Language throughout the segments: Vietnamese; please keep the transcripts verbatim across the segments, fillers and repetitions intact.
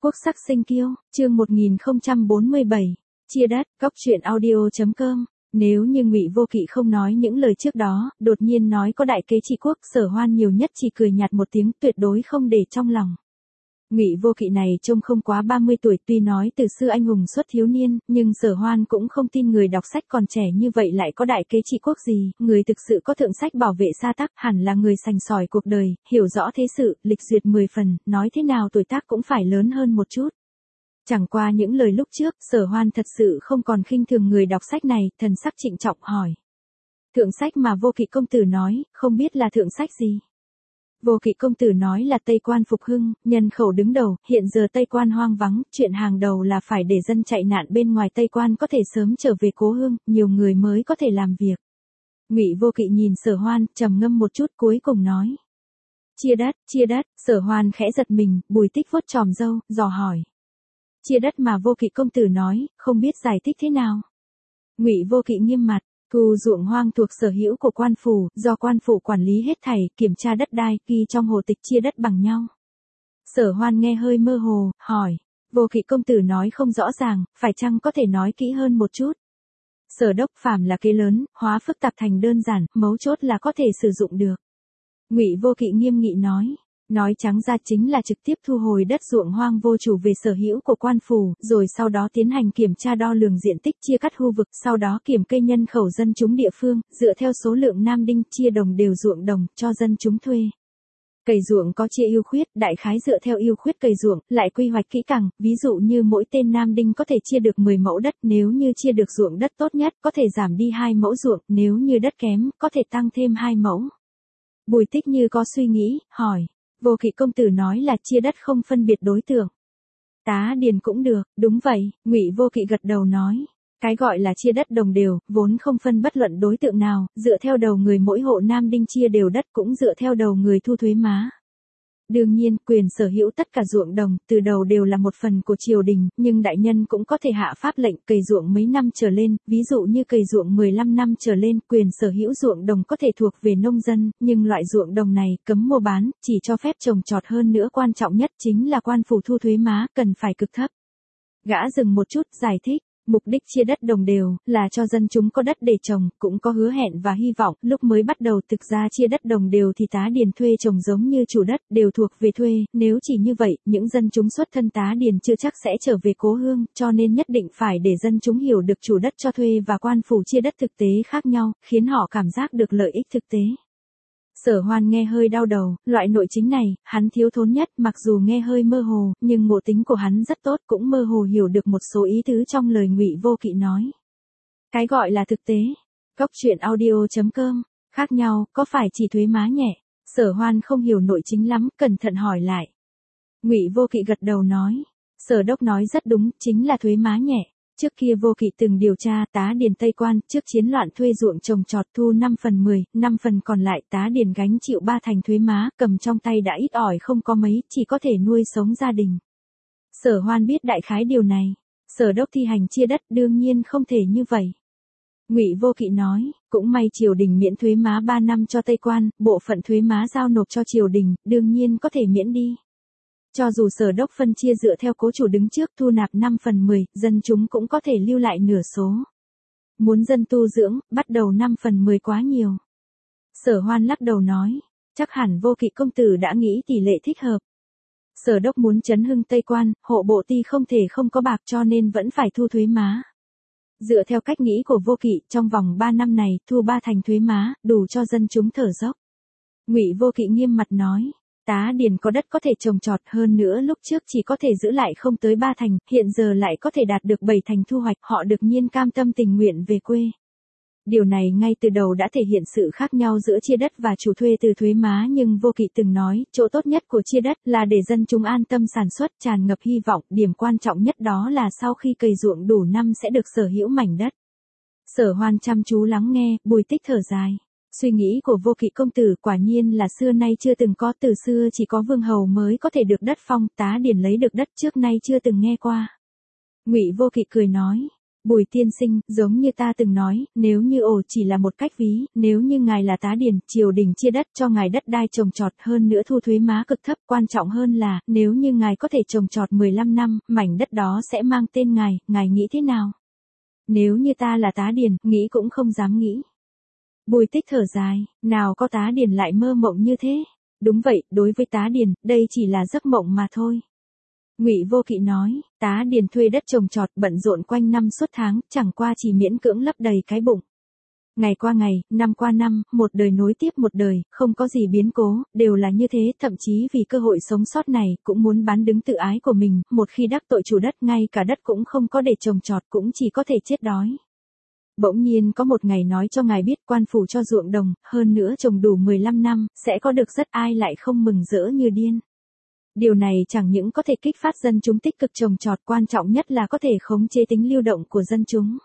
Quốc sắc sinh kiêu, chương một nghìn không trăm bốn mươi bảy, chia đất, góc truyện audio chấm com. Nếu như Ngụy Vô Kỵ không nói những lời trước đó, đột nhiên nói có đại kế trị quốc, Sở Hoan nhiều nhất chỉ cười nhạt một tiếng, tuyệt đối không để trong lòng. Ngụy Vô Kỵ này trông không quá ba mươi tuổi, tuy nói từ xưa anh hùng xuất thiếu niên, nhưng Sở Hoan cũng không tin người đọc sách còn trẻ như vậy lại có đại kế trị quốc gì, người thực sự có thượng sách bảo vệ sa tắc, hẳn là người sành sỏi cuộc đời, hiểu rõ thế sự, lịch duyệt mười phần, nói thế nào tuổi tác cũng phải lớn hơn một chút. Chẳng qua những lời lúc trước, Sở Hoan thật sự không còn khinh thường người đọc sách này, thần sắc trịnh trọng hỏi. Thượng sách mà Vô Kỵ công tử nói, không biết là thượng sách gì? Vô Kỵ công tử nói là Tây Quan phục hưng, nhân khẩu đứng đầu, hiện giờ Tây Quan hoang vắng, chuyện hàng đầu là phải để dân chạy nạn bên ngoài Tây Quan có thể sớm trở về cố hương, nhiều người mới có thể làm việc. Ngụy Vô Kỵ nhìn Sở Hoan, trầm ngâm một chút cuối cùng nói. Chia đất, chia đất, Sở Hoan khẽ giật mình, Bùi Tích vuốt chòm râu, dò hỏi. Chia đất mà Vô Kỵ công tử nói, không biết giải thích thế nào. Ngụy Vô Kỵ nghiêm mặt. Thu ruộng hoang thuộc sở hữu của quan phủ, do quan phủ quản lý hết thảy, kiểm tra đất đai, ghi trong hồ tịch chia đất bằng nhau. Sở Hoan nghe hơi mơ hồ, hỏi, Vô Kỵ công tử nói không rõ ràng, phải chăng có thể nói kỹ hơn một chút? Sở đốc phàm là kế lớn, hóa phức tạp thành đơn giản, mấu chốt là có thể sử dụng được. Ngụy Vô Kỵ nghiêm nghị nói. Nói trắng ra chính là trực tiếp thu hồi đất ruộng hoang vô chủ về sở hữu của quan phủ, rồi sau đó tiến hành kiểm tra đo lường diện tích chia cắt khu vực, sau đó kiểm kê nhân khẩu dân chúng địa phương, dựa theo số lượng nam đinh chia đồng đều ruộng đồng, cho dân chúng thuê. Cày ruộng có chia ưu khuyết, đại khái dựa theo ưu khuyết cày ruộng, lại quy hoạch kỹ càng, ví dụ như mỗi tên nam đinh có thể chia được mười mẫu đất, nếu như chia được ruộng đất tốt nhất, có thể giảm đi hai mẫu ruộng, nếu như đất kém, có thể tăng thêm hai mẫu. Bùi Tích như có suy nghĩ, hỏi. Vô Kỵ công tử nói là chia đất không phân biệt đối tượng. Tá điền cũng được, đúng vậy, Ngụy Vô Kỵ gật đầu nói. Cái gọi là chia đất đồng đều, vốn không phân bất luận đối tượng nào, dựa theo đầu người mỗi hộ nam đinh chia đều đất cũng dựa theo đầu người thu thuế má. Đương nhiên, quyền sở hữu tất cả ruộng đồng, từ đầu đều là một phần của triều đình, nhưng đại nhân cũng có thể hạ pháp lệnh cày ruộng mấy năm trở lên, ví dụ như cày ruộng mười lăm năm trở lên, quyền sở hữu ruộng đồng có thể thuộc về nông dân, nhưng loại ruộng đồng này cấm mua bán, chỉ cho phép trồng trọt, hơn nữa quan trọng nhất chính là quan phủ thu thuế má, cần phải cực thấp. Gã dừng một chút, giải thích. Mục đích chia đất đồng đều, là cho dân chúng có đất để trồng, cũng có hứa hẹn và hy vọng, lúc mới bắt đầu thực ra chia đất đồng đều thì tá điền thuê trồng giống như chủ đất, đều thuộc về thuê, nếu chỉ như vậy, những dân chúng xuất thân tá điền chưa chắc sẽ trở về cố hương, cho nên nhất định phải để dân chúng hiểu được chủ đất cho thuê và quan phủ chia đất thực tế khác nhau, khiến họ cảm giác được lợi ích thực tế. Sở Hoan nghe hơi đau đầu, loại nội chính này, hắn thiếu thốn nhất, mặc dù nghe hơi mơ hồ, nhưng ngộ tính của hắn rất tốt, cũng mơ hồ hiểu được một số ý tứ trong lời Ngụy Vô Kỵ nói. Cái gọi là thực tế, góc truyện audio chấm com, khác nhau, có phải chỉ thuế má nhẹ? Sở Hoan không hiểu nội chính lắm, cẩn thận hỏi lại. Ngụy Vô Kỵ gật đầu nói, Sở đốc nói rất đúng, chính là thuế má nhẹ. Trước kia Vô Kỵ từng điều tra, tá điền Tây Quan, trước chiến loạn thuê ruộng trồng trọt thu năm phần mười, năm phần còn lại tá điền gánh chịu ba thành thuế má, cầm trong tay đã ít ỏi không có mấy, chỉ có thể nuôi sống gia đình. Sở Hoan biết đại khái điều này. Sở đốc thi hành chia đất đương nhiên không thể như vậy. Ngụy Vô Kỵ nói, cũng may triều đình miễn thuế má ba năm cho Tây Quan, bộ phận thuế má giao nộp cho triều đình, đương nhiên có thể miễn đi. Cho dù sở đốc phân chia dựa theo cố chủ đứng trước thu nạp năm phần mười, dân chúng cũng có thể lưu lại nửa số. Muốn dân tu dưỡng, bắt đầu năm phần mười quá nhiều. Sở Hoan lắc đầu nói, chắc hẳn Vô Kỵ công tử đã nghĩ tỷ lệ thích hợp. Sở đốc muốn chấn hưng Tây Quan, hộ bộ ty không thể không có bạc cho nên vẫn phải thu thuế má. Dựa theo cách nghĩ của Vô Kỵ, trong vòng ba năm này, thu ba thành thuế má, đủ cho dân chúng thở dốc. Ngụy Vô Kỵ nghiêm mặt nói. Tá điền có đất có thể trồng trọt, hơn nữa lúc trước chỉ có thể giữ lại không tới ba thành, hiện giờ lại có thể đạt được bảy thành thu hoạch, họ được nhiên cam tâm tình nguyện về quê. Điều này ngay từ đầu đã thể hiện sự khác nhau giữa chia đất và chủ thuê từ thuế má, nhưng Vô Kỵ từng nói, chỗ tốt nhất của chia đất là để dân chúng an tâm sản xuất, tràn ngập hy vọng, điểm quan trọng nhất đó là sau khi cày ruộng đủ năm sẽ được sở hữu mảnh đất. Sở Hoan chăm chú lắng nghe, Bùi Tích thở dài. Suy nghĩ của Vô Kỵ công tử quả nhiên là xưa nay chưa từng có, từ xưa chỉ có vương hầu mới có thể được đất phong, tá điền lấy được đất trước nay chưa từng nghe qua. Ngụy Vô Kỵ cười nói, Bùi tiên sinh, giống như ta từng nói, nếu như ổ chỉ là một cách ví, nếu như ngài là tá điền, triều đình chia đất cho ngài đất đai trồng trọt, hơn nữa thu thuế má cực thấp, quan trọng hơn là, nếu như ngài có thể trồng trọt mười lăm năm, mảnh đất đó sẽ mang tên ngài, ngài nghĩ thế nào? Nếu như ta là tá điền, nghĩ cũng không dám nghĩ. Bùi Tích thở dài, nào có tá điền lại mơ mộng như thế? Đúng vậy, đối với tá điền, đây chỉ là giấc mộng mà thôi. Ngụy Vô Kỵ nói, tá điền thuê đất trồng trọt bận rộn quanh năm suốt tháng, chẳng qua chỉ miễn cưỡng lấp đầy cái bụng. Ngày qua ngày, năm qua năm, một đời nối tiếp một đời, không có gì biến cố, đều là như thế, thậm chí vì cơ hội sống sót này, cũng muốn bán đứng tự ái của mình, một khi đắc tội chủ đất, ngay cả đất cũng không có để trồng trọt, cũng chỉ có thể chết đói. Bỗng nhiên có một ngày nói cho ngài biết quan phủ cho ruộng đồng, hơn nữa trồng đủ mười lăm năm, sẽ có được rất, ai lại không mừng rỡ như điên. Điều này chẳng những có thể kích phát dân chúng tích cực trồng trọt, quan trọng nhất là có thể khống chế tính lưu động của dân chúng.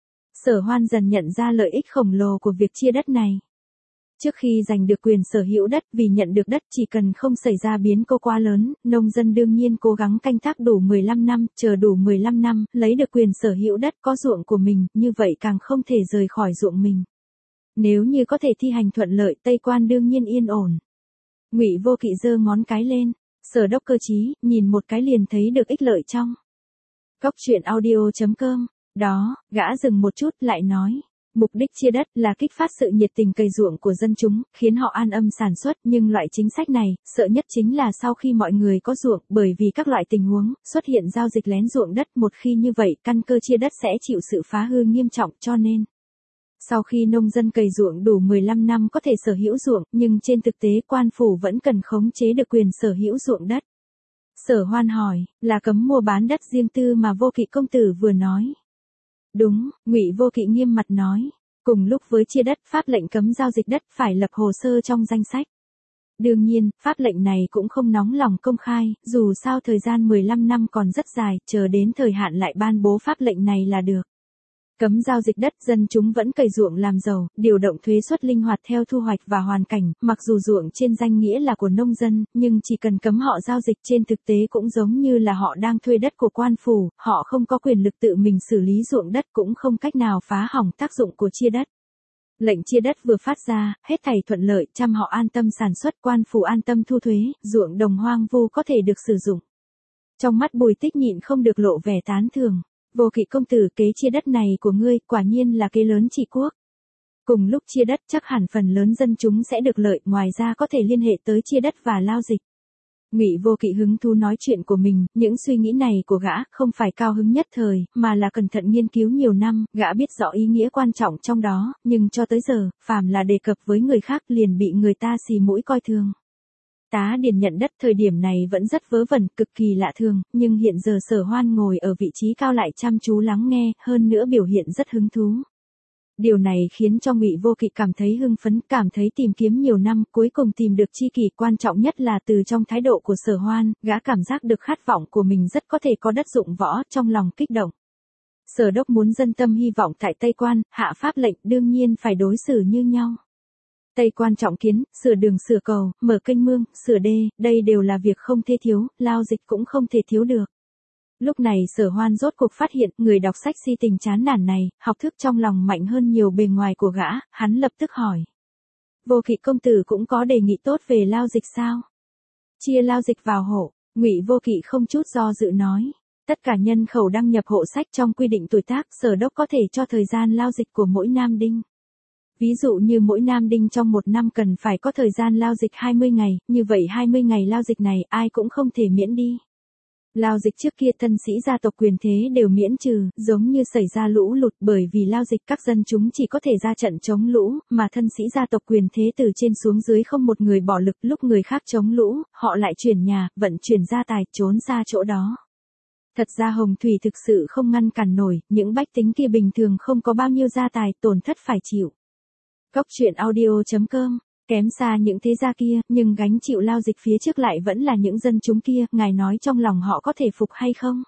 Sở Hoan dần nhận ra lợi ích khổng lồ của việc chia đất này. Trước khi giành được quyền sở hữu đất, vì nhận được đất chỉ cần không xảy ra biến cố quá lớn, nông dân đương nhiên cố gắng canh tác đủ mười lăm năm, chờ đủ mười lăm năm, lấy được quyền sở hữu đất có ruộng của mình, như vậy càng không thể rời khỏi ruộng mình. Nếu như có thể thi hành thuận lợi, Tây Quan đương nhiên yên ổn. Ngụy Vô Kỵ giơ ngón cái lên, Sở Đốc cơ trí, nhìn một cái liền thấy được ích lợi trong. Cóc truyện audio chấm com. Đó, gã dừng một chút lại nói. Mục đích chia đất là kích phát sự nhiệt tình cày ruộng của dân chúng, khiến họ an âm sản xuất, nhưng loại chính sách này, sợ nhất chính là sau khi mọi người có ruộng, bởi vì các loại tình huống, xuất hiện giao dịch lén ruộng đất, một khi như vậy, căn cơ chia đất sẽ chịu sự phá hư nghiêm trọng, cho nên. Sau khi nông dân cày ruộng đủ mười lăm năm có thể sở hữu ruộng, nhưng trên thực tế quan phủ vẫn cần khống chế được quyền sở hữu ruộng đất. Sở Hoan hỏi, là cấm mua bán đất riêng tư mà Vô Kỵ công tử vừa nói. Đúng, Ngụy Vô Kỵ nghiêm mặt nói. Cùng lúc với chia đất, pháp lệnh cấm giao dịch đất phải lập hồ sơ trong danh sách. Đương nhiên, pháp lệnh này cũng không nóng lòng công khai, dù sao thời gian mười lăm năm còn rất dài, chờ đến thời hạn lại ban bố pháp lệnh này là được. Cấm giao dịch đất, dân chúng vẫn cày ruộng làm giàu, điều động thuế suất linh hoạt theo thu hoạch và hoàn cảnh, mặc dù ruộng trên danh nghĩa là của nông dân, nhưng chỉ cần cấm họ giao dịch trên thực tế cũng giống như là họ đang thuê đất của quan phủ, họ không có quyền lực tự mình xử lý ruộng đất, cũng không cách nào phá hỏng tác dụng của chia đất. Lệnh chia đất vừa phát ra, hết thảy thuận lợi, trăm họ an tâm sản xuất, quan phủ an tâm thu thuế, ruộng đồng hoang vu có thể được sử dụng. Trong mắt Bùi Tích nhịn không được lộ vẻ tán thưởng. Vô Kỵ công tử, kế chia đất này của ngươi, quả nhiên là kế lớn trị quốc. Cùng lúc chia đất chắc hẳn phần lớn dân chúng sẽ được lợi, ngoài ra có thể liên hệ tới chia đất và lao dịch. Ngụy Vô Kỵ hứng thú nói chuyện của mình, những suy nghĩ này của gã không phải cao hứng nhất thời, mà là cẩn thận nghiên cứu nhiều năm, gã biết rõ ý nghĩa quan trọng trong đó, nhưng cho tới giờ, phàm là đề cập với người khác liền bị người ta xì mũi coi thường. Tá điền nhận đất thời điểm này vẫn rất vớ vẩn, cực kỳ lạ thường, nhưng hiện giờ Sở Hoan ngồi ở vị trí cao lại chăm chú lắng nghe, hơn nữa biểu hiện rất hứng thú. Điều này khiến cho Ngụy Vô Kỵ cảm thấy hưng phấn, cảm thấy tìm kiếm nhiều năm, cuối cùng tìm được chi kỷ, quan trọng nhất là từ trong thái độ của Sở Hoan, gã cảm giác được khát vọng của mình rất có thể có đất dụng võ, trong lòng kích động. Sở Đốc muốn dân tâm hy vọng tại Tây Quan, hạ pháp lệnh đương nhiên phải đối xử như nhau. Tây Quan trọng kiến, sửa đường sửa cầu, mở kênh mương, sửa đê, đây đều là việc không thể thiếu, lao dịch cũng không thể thiếu được. Lúc này Sở Hoan rốt cuộc phát hiện, người đọc sách si tình chán nản này, học thức trong lòng mạnh hơn nhiều bề ngoài của gã, hắn lập tức hỏi. Vô Kỵ công tử cũng có đề nghị tốt về lao dịch sao? Chia lao dịch vào hộ, Ngụy Vô Kỵ không chút do dự nói. Tất cả nhân khẩu đăng nhập hộ sách trong quy định tuổi tác, Sở Đốc có thể cho thời gian lao dịch của mỗi nam đinh. Ví dụ như mỗi nam đinh trong một năm cần phải có thời gian lao dịch hai mươi ngày, như vậy hai mươi ngày lao dịch này ai cũng không thể miễn đi. Lao dịch trước kia thân sĩ gia tộc quyền thế đều miễn trừ, giống như xảy ra lũ lụt, bởi vì lao dịch các dân chúng chỉ có thể ra trận chống lũ, mà thân sĩ gia tộc quyền thế từ trên xuống dưới không một người bỏ lực, lúc người khác chống lũ, họ lại chuyển nhà, vận chuyển gia tài, trốn ra chỗ đó. Thật ra hồng thủy thực sự không ngăn cản nổi, những bách tính kia bình thường không có bao nhiêu gia tài, tổn thất phải chịu. Cóc truyện audio chấm com, kém xa những thế gia kia, nhưng gánh chịu lao dịch phía trước lại vẫn là những dân chúng kia, ngài nói trong lòng họ có thể phục hay không?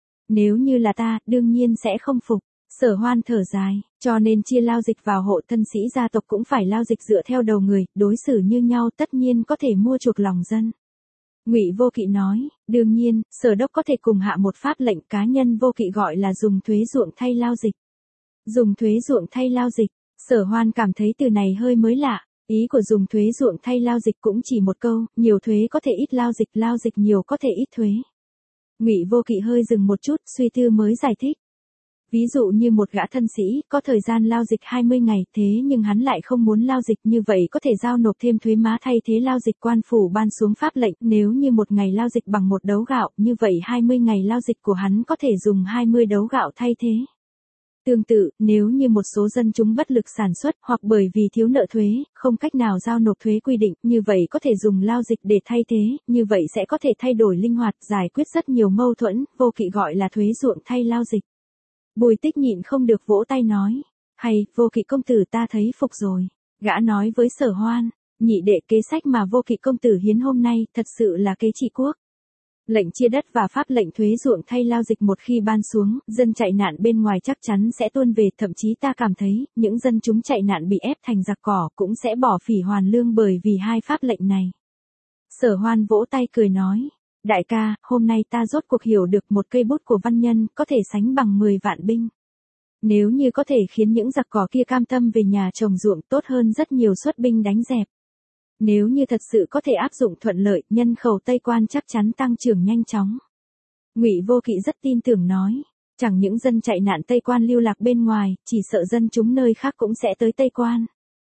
Nếu như là ta, đương nhiên sẽ không phục. Sở Hoan thở dài, cho nên chia lao dịch vào hộ, thân sĩ gia tộc cũng phải lao dịch dựa theo đầu người, đối xử như nhau, tất nhiên có thể mua chuộc lòng dân. Ngụy Vô Kỵ nói, đương nhiên, Sở đốc có thể cùng hạ một pháp lệnh, cá nhân Vô Kỵ gọi là dùng thuế ruộng thay lao dịch. Dùng thuế ruộng thay lao dịch, Sở Hoan cảm thấy từ này hơi mới lạ, ý của dùng thuế ruộng thay lao dịch cũng chỉ một câu, nhiều thuế có thể ít lao dịch, lao dịch nhiều có thể ít thuế. Ngụy Vô Kỵ hơi dừng một chút, suy tư mới giải thích. Ví dụ như một gã thân sĩ, có thời gian lao dịch hai mươi ngày, thế nhưng hắn lại không muốn lao dịch, như vậy có thể giao nộp thêm thuế má thay thế lao dịch. Quan phủ ban xuống pháp lệnh, nếu như một ngày lao dịch bằng một đấu gạo, như vậy hai mươi ngày lao dịch của hắn có thể dùng hai mươi đấu gạo thay thế. Tương tự, nếu như một số dân chúng bất lực sản xuất, hoặc bởi vì thiếu nợ thuế, không cách nào giao nộp thuế quy định, như vậy có thể dùng lao dịch để thay thế, như vậy sẽ có thể thay đổi linh hoạt, giải quyết rất nhiều mâu thuẫn. Vô Kỵ gọi là thuế ruộng thay lao dịch. Bùi Tích nhịn không được vỗ tay nói, hay, Vô Kỵ công tử ta thấy phục rồi. Gã nói với Sở Hoan, nhị đệ, kế sách mà Vô Kỵ công tử hiến hôm nay, thật sự là kế trị quốc. Lệnh chia đất và pháp lệnh thuế ruộng thay lao dịch một khi ban xuống, dân chạy nạn bên ngoài chắc chắn sẽ tuôn về, thậm chí ta cảm thấy, những dân chúng chạy nạn bị ép thành giặc cỏ cũng sẽ bỏ phỉ hoàn lương bởi vì hai pháp lệnh này. Sở Hoan vỗ tay cười nói, đại ca, hôm nay ta rốt cuộc hiểu được một cây bút của văn nhân có thể sánh bằng mười vạn binh. Nếu như có thể khiến những giặc cỏ kia cam tâm về nhà trồng ruộng, tốt hơn rất nhiều xuất binh đánh dẹp. Nếu như thật sự có thể áp dụng thuận lợi, nhân khẩu Tây Quan chắc chắn tăng trưởng nhanh chóng. Ngụy Vô Kỵ rất tin tưởng nói, chẳng những dân chạy nạn Tây Quan lưu lạc bên ngoài, chỉ sợ dân chúng nơi khác cũng sẽ tới Tây Quan.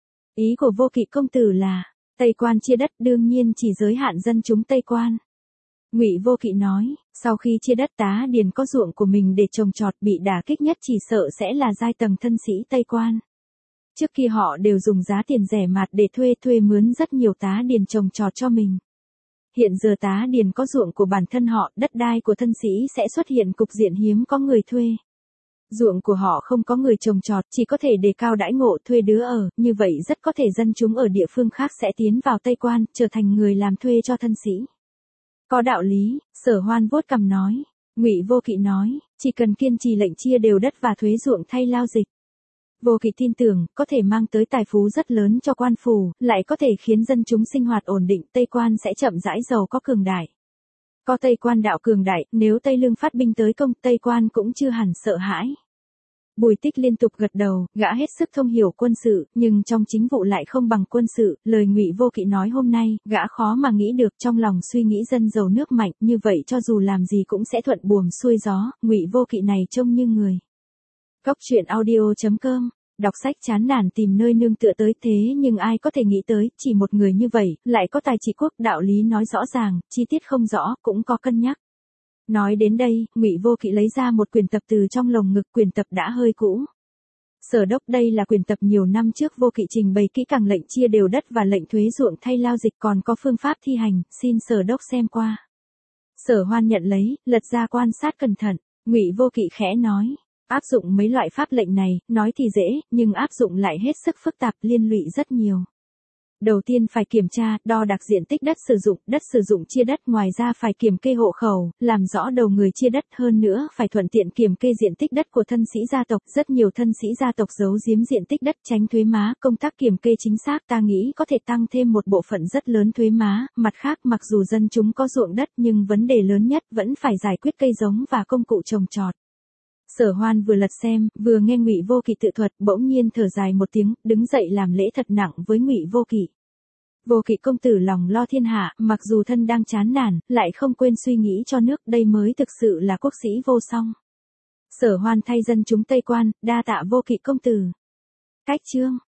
Ý của Vô Kỵ công tử là, Tây Quan chia đất đương nhiên chỉ giới hạn dân chúng Tây Quan. Ngụy Vô Kỵ nói, sau khi chia đất tá điền có ruộng của mình để trồng trọt, bị đả kích nhất chỉ sợ sẽ là giai tầng thân sĩ Tây Quan. Trước kia họ đều dùng giá tiền rẻ mạt để thuê thuê mướn rất nhiều tá điền trồng trọt cho mình. Hiện giờ tá điền có ruộng của bản thân họ, đất đai của thân sĩ sẽ xuất hiện cục diện hiếm có người thuê. Ruộng của họ không có người trồng trọt, chỉ có thể đề cao đãi ngộ thuê đứa ở, như vậy rất có thể dân chúng ở địa phương khác sẽ tiến vào Tây Quan, trở thành người làm thuê cho thân sĩ. Có đạo lý, Sở Hoan vuốt cằm nói. Ngụy Vô Kỵ nói, chỉ cần kiên trì lệnh chia đều đất và thuế ruộng thay lao dịch. Vô Kỵ tin tưởng, có thể mang tới tài phú rất lớn cho quan phủ, lại có thể khiến dân chúng sinh hoạt ổn định, Tây Quan sẽ chậm rãi giàu có cường đại. Có Tây Quan đạo cường đại, nếu Tây Lương phát binh tới công, Tây Quan cũng chưa hẳn sợ hãi. Bùi Tích liên tục gật đầu, gã hết sức thông hiểu quân sự, nhưng trong chính vụ lại không bằng quân sự, lời Ngụy Vô Kỵ nói hôm nay, gã khó mà nghĩ được, trong lòng suy nghĩ dân giàu nước mạnh, như vậy cho dù làm gì cũng sẽ thuận buồm xuôi gió, Ngụy Vô Kỵ này trông như người. Góc truyện audio chấm com, đọc sách chán nản tìm nơi nương tựa tới, thế nhưng ai có thể nghĩ tới, chỉ một người như vậy, lại có tài trị quốc, đạo lý nói rõ ràng, chi tiết không rõ, cũng có cân nhắc. Nói đến đây, Ngụy Vô Kỵ lấy ra một quyển tập từ trong lồng ngực, quyển tập đã hơi cũ. Sở đốc, đây là quyển tập nhiều năm trước Vô Kỵ trình bày kỹ càng lệnh chia đều đất và lệnh thuế ruộng thay lao dịch, còn có phương pháp thi hành, xin Sở đốc xem qua. Sở Hoan nhận lấy, lật ra quan sát cẩn thận, Ngụy Vô Kỵ khẽ nói, áp dụng mấy loại pháp lệnh này, nói thì dễ, nhưng áp dụng lại hết sức phức tạp, liên lụy rất nhiều. Đầu tiên phải kiểm tra, đo đạc diện tích đất sử dụng, đất sử dụng chia đất, ngoài ra phải kiểm kê hộ khẩu, làm rõ đầu người chia đất, hơn nữa phải thuận tiện kiểm kê diện tích đất của thân sĩ gia tộc, rất nhiều thân sĩ gia tộc giấu giếm diện tích đất, tránh thuế má, công tác kiểm kê chính xác ta nghĩ có thể tăng thêm một bộ phận rất lớn thuế má, mặt khác mặc dù dân chúng có ruộng đất nhưng vấn đề lớn nhất vẫn phải giải quyết cây giống và công cụ trồng trọt. Sở Hoan vừa lật xem, vừa nghe Ngụy Vô Kỵ tự thuật, bỗng nhiên thở dài một tiếng, đứng dậy làm lễ thật nặng với Ngụy Vô Kỵ. Vô Kỵ công tử lòng lo thiên hạ, mặc dù thân đang chán nản, lại không quên suy nghĩ cho nước, đây mới thực sự là quốc sĩ vô song. Sở Hoan thay dân chúng Tây Quan, đa tạ Vô Kỵ công tử. Cách chương